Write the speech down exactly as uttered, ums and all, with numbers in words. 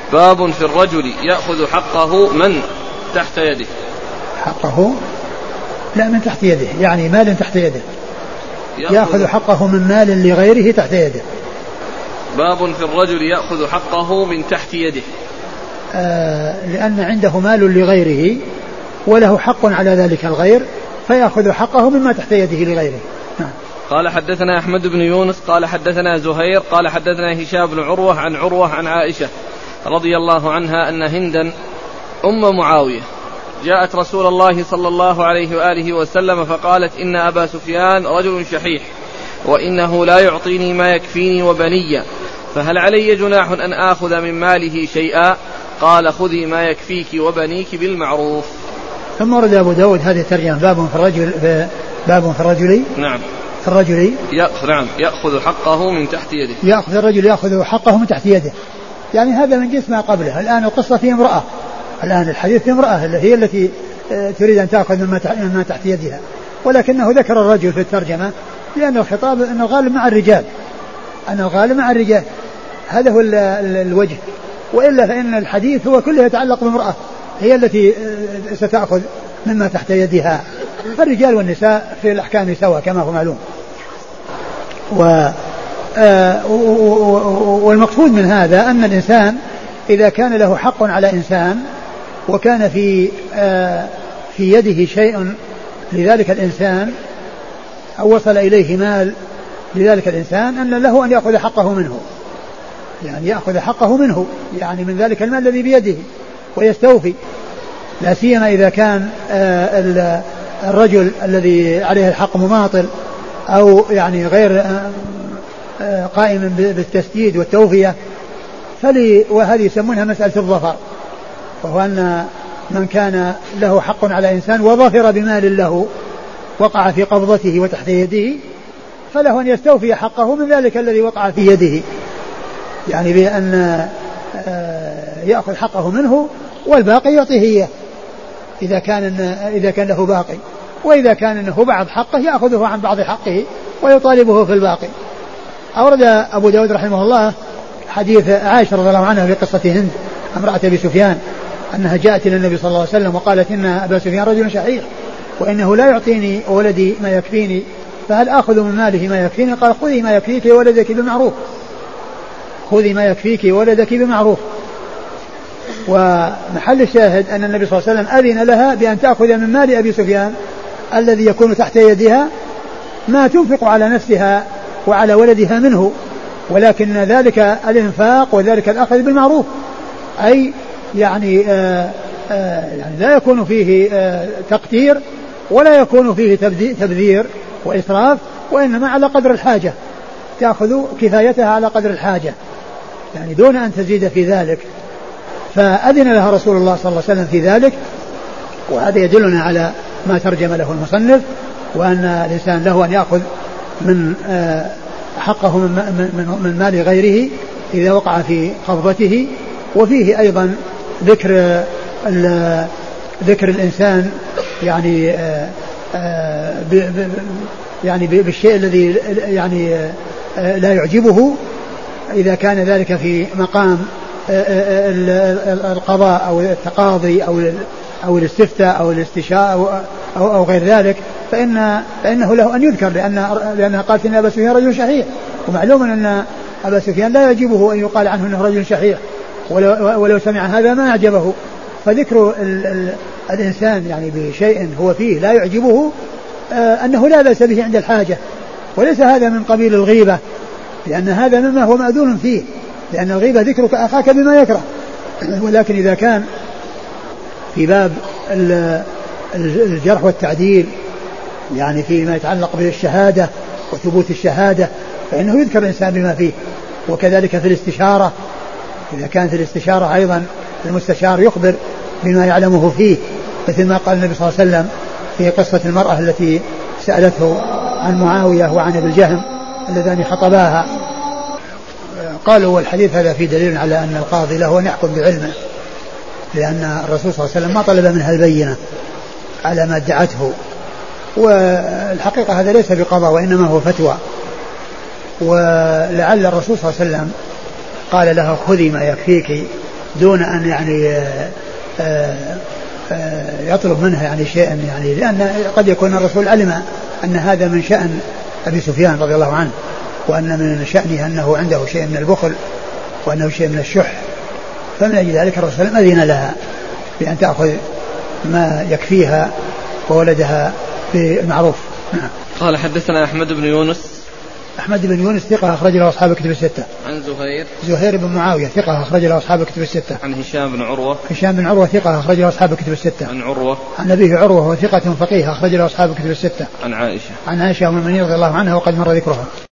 باب في الرجل يأخذ حقه من تحت يده. حقه لا من تحت يده يعني مال تحت يده. يأخذ, يأخذ حقه من مال لغيره تحت يده. باب في الرجل يأخذ حقه من تحت يده. آه لأن عنده مال لغيره وله حق على ذلك الغير فيأخذ حقه مما تحت يده لغيره. نعم. قال حدثنا أحمد بن يونس قال حدثنا زهير قال حدثنا هشام بن عروة عن عروة عن عائشة رضي الله عنها أن هندا أم معاوية جاءت رسول الله صلى الله عليه وآله وسلم فقالت إن أبا سفيان رجل شحيح وإنه لا يعطيني ما يكفيني وبني فهل علي جناح أن آخذ من ماله شيئا؟ قال خذي ما يكفيك وبنيك بالمعروف. ثم ورد أبو داود هذه الترجمة باب في الرجل باب في الرجل نعم في الرجل يأخذ, نعم يأخذ حقه من تحت يده. يأخذ الرجل يأخذ حقه من تحت يده يعني هذا من جنس ما قبله. الآن القصة في امرأة الآن الحديث في امرأة هي التي تريد أن تأخذ مما تحت يدها ولكنه ذكر الرجل في الترجمة لأن الخطاب أن الغالب مع الرجال أن الغالب مع الرجال هذا هو الوجه وإلا فإن الحديث هو كله يتعلق بامرأة هي التي ستأخذ مما تحت يدها فالرجال والنساء في الأحكام سواء كما هو معلوم. و والمقصود من هذا أن الإنسان إذا كان له حق على إنسان وكان في في يده شيء لذلك الإنسان أو وصل إليه مال لذلك الإنسان أن له أن يأخذ حقه منه يعني يأخذ حقه منه يعني من ذلك المال الذي بيده ويستوفي لا سيما إذا كان الرجل الذي عليه الحق مماطل أو يعني غير قائم بالتسديد والتوفية فلي وهذه يسمونها مسألة الظفر وهو أن من كان له حق على إنسان وظفر بمال له وقع في قبضته وتحت يده فله أن يستوفي حقه من ذلك الذي وقع في يده يعني بأن يأخذ حقه منه والباقي يعطيه إياه إذا كان إذا كان له باقي وإذا كان أنه بعض حقه يأخذه عن بعض حقه ويطالبه في الباقي. أورد أبو داود رحمه الله حديث عائشة رضي الله عنها في قصة هند امرأة أبي سفيان أنها جاءت إلى النبي صلى الله عليه وسلم وقالت إن أبا سفيان رجل شحيح وإنه لا يعطيني ولدي ما يكفيني فهل آخذ من ماله ما يكفيني؟ قال خذي ما يكفيك ولدك بمعروف خذي ما يكفيك ولدك بمعروف. ومحل الشاهد أن النبي صلى الله عليه وسلم أذن لها بأن تأخذ من مال أبي سفيان الذي يكون تحت يدها ما تنفق على نفسها وعلى ولدها منه ولكن ذلك الإنفاق وذلك الأخذ بالمعروف أي يعني, آآ آآ يعني لا يكون فيه تقتير ولا يكون فيه تبذير وإسراف وإنما على قدر الحاجة تأخذ كفايتها على قدر الحاجة يعني دون أن تزيد في ذلك. فأذن لها رسول الله صلى الله عليه وسلم في ذلك وهذا يدلنا على ما ترجم له المصنف وأن الإنسان له أن يأخذ من حقه من, من, من مال غيره إذا وقع في قبضته. وفيه أيضا ذكر ذكر الإنسان يعني يعني بالشيء الذي يعني لا يعجبه إذا كان ذلك في مقام القضاء أو التقاضي أو أو الاستفتاء أو الاستشاء أو, أو غير ذلك فإن فإنه له أن يذكر لأن لأنها قالت إن أبا سفيان رجل شحيح ومعلوم أن أبا سفيان لا يعجبه أن يقال عنه أنه رجل شحيح ولو, ولو سمع هذا ما أعجبه. فذكر ال ال الإنسان يعني بشيء هو فيه لا يعجبه آه أنه لا بأس به عند الحاجة وليس هذا من قبيل الغيبة لأن هذا مما هو مأذون فيه لأن الغيبة ذكرك أخاك بما يكره. ولكن إذا كان في باب الجرح والتعديل يعني فيما يتعلق بالشهادة وثبوت الشهادة فإنه يذكر الإنسان بما فيه. وكذلك في الاستشارة إذا كانت الاستشارة أيضا المستشار يخبر بما يعلمه فيه مثل ما قال النبي صلى الله عليه وسلم في قصة المرأة التي سألته عن معاوية وعن ابن الجهم اللذان خطباها. قالوا والحديث هذا فيه دليل على أن القاضي له أن يحكم بعلمه لأن الرسول صلى الله عليه وسلم ما طلب منها البينة على ما ادعته والحقيقة هذا ليس بقضاء وإنما هو فتوى. ولعل الرسول صلى الله عليه وسلم قال لها خذي ما يكفيك دون أن يعني آآ آآ يطلب منها يعني شيئا، يعني لأن قد يكون الرسول علم أن هذا من شأن أبي سفيان رضي الله عنه، وأن من شأنه أنه عنده شيء من البخل وأنه شيء من الشح، فمن أجل ذلك الرسول أذن لها بأن تأخذ ما يكفيها وولدها بالمعروف. نعم. قال حدثنا أحمد بن يونس. أحمد بن يونس ثقة أخرج له أصحاب الكتب الستة. عن زهير. زهير بن معاوية ثقة أخرج له أصحاب الكتب الستة. عن هشام بن عروة. هشام بن عروة ثقة أخرج له أصحاب الكتب الستة. عن عروة. عن أبيه عروة وثقة فقيه أخرج له أصحاب الكتب الستة. عن عائشة. عن عائشة أم المؤمنين رضي الله عنها وقد مر ذكرها.